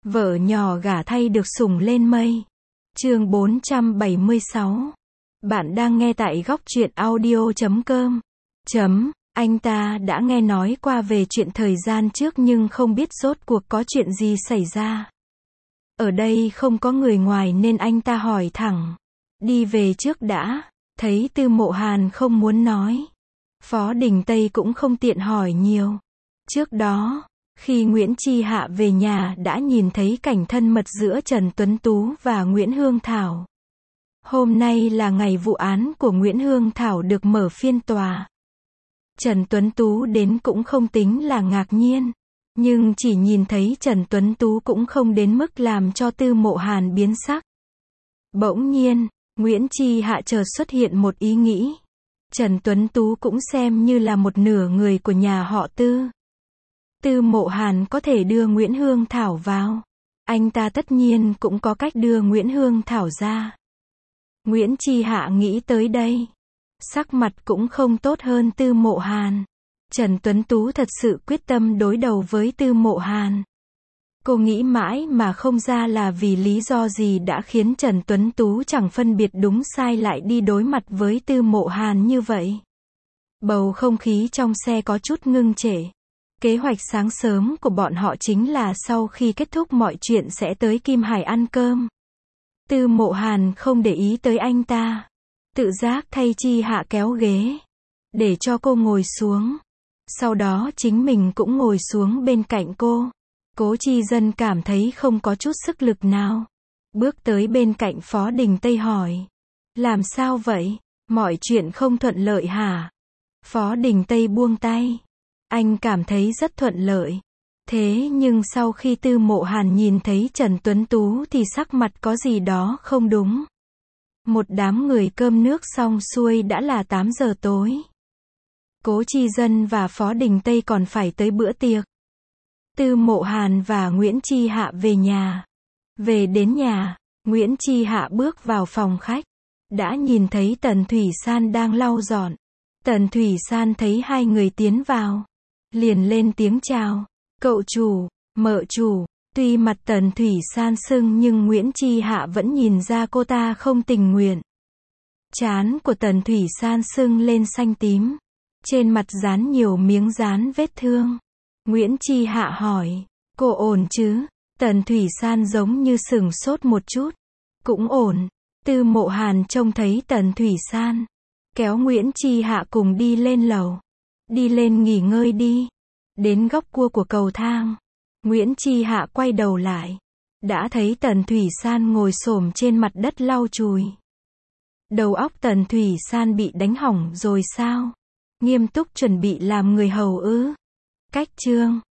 Vợ nhỏ gả thay được sủng lên mây. Chương 476. Bạn đang nghe tại góc truyện audio.com. Anh ta đã nghe nói qua về chuyện thời gian trước nhưng không biết rốt cuộc có chuyện gì xảy ra. Ở đây không có người ngoài nên anh ta hỏi thẳng. Đi về trước đã. Thấy Tư Mộ Hàn không muốn nói. Phó Đình Tây cũng không tiện hỏi nhiều. Trước đó, khi Nguyễn Chi Hạ về nhà đã nhìn thấy cảnh thân mật giữa Trần Tuấn Tú và Nguyễn Hương Thảo. Hôm nay là ngày vụ án của Nguyễn Hương Thảo được mở phiên tòa. Trần Tuấn Tú đến cũng không tính là ngạc nhiên. Nhưng chỉ nhìn thấy Trần Tuấn Tú cũng không đến mức làm cho Tư Mộ Hàn biến sắc. Bỗng nhiên, Nguyễn Chi Hạ chợt xuất hiện một ý nghĩ. Trần Tuấn Tú cũng xem như là một nửa người của nhà họ Tư. Tư Mộ Hàn có thể đưa Nguyễn Hương Thảo vào. Anh ta tất nhiên cũng có cách đưa Nguyễn Hương Thảo ra. Nguyễn Chi Hạ nghĩ tới đây. Sắc mặt cũng không tốt hơn Tư Mộ Hàn. Trần Tuấn Tú thật sự quyết tâm đối đầu với Tư Mộ Hàn. Cô nghĩ mãi mà không ra là vì lý do gì đã khiến Trần Tuấn Tú chẳng phân biệt đúng sai lại đi đối mặt với Tư Mộ Hàn như vậy. Bầu không khí trong xe có chút ngưng trệ. Kế hoạch sáng sớm của bọn họ chính là sau khi kết thúc mọi chuyện sẽ tới Kim Hải ăn cơm. Tư Mộ Hàn không để ý tới anh ta. Tự giác thay Chi Hạ kéo ghế. Để cho cô ngồi xuống. Sau đó chính mình cũng ngồi xuống bên cạnh cô. Cố Chi Dân cảm thấy không có chút sức lực nào. Bước tới bên cạnh Phó Đình Tây hỏi. Làm sao vậy? Mọi chuyện không thuận lợi hả? Phó Đình Tây buông tay. Anh cảm thấy rất thuận lợi. Thế nhưng sau khi Tư Mộ Hàn nhìn thấy Trần Tuấn Tú thì sắc mặt có gì đó không đúng. Một đám người cơm nước xong xuôi đã là 8 giờ tối. Cố Chi Dân và Phó Đình Tây còn phải tới bữa tiệc. Tư Mộ Hàn và Nguyễn Chi Hạ về nhà. Về đến nhà, Nguyễn Chi Hạ bước vào phòng khách. Đã nhìn thấy Tần Thủy San đang lau dọn. Tần Thủy San thấy hai người tiến vào. Liền lên tiếng chào. Cậu chủ, mợ chủ. Tuy mặt Tần Thủy San sưng nhưng Nguyễn Chi Hạ vẫn nhìn ra cô ta không tình nguyện. Trán của Tần Thủy San sưng lên xanh tím. Trên mặt dán nhiều miếng dán vết thương. Nguyễn Chi Hạ hỏi. Cô ổn chứ? Tần Thủy San giống như sửng sốt một chút. Cũng ổn. Tư Mộ Hàn trông thấy Tần Thủy San. Kéo Nguyễn Chi Hạ cùng đi lên lầu. Đi lên nghỉ ngơi đi. Đến góc cua của cầu thang. Nguyễn Chi Hạ quay đầu lại. Đã thấy Tần Thủy San ngồi xổm trên mặt đất lau chùi. Đầu óc Tần Thủy San bị đánh hỏng rồi sao? Nghiêm túc chuẩn bị làm người hầu ư? Cách chương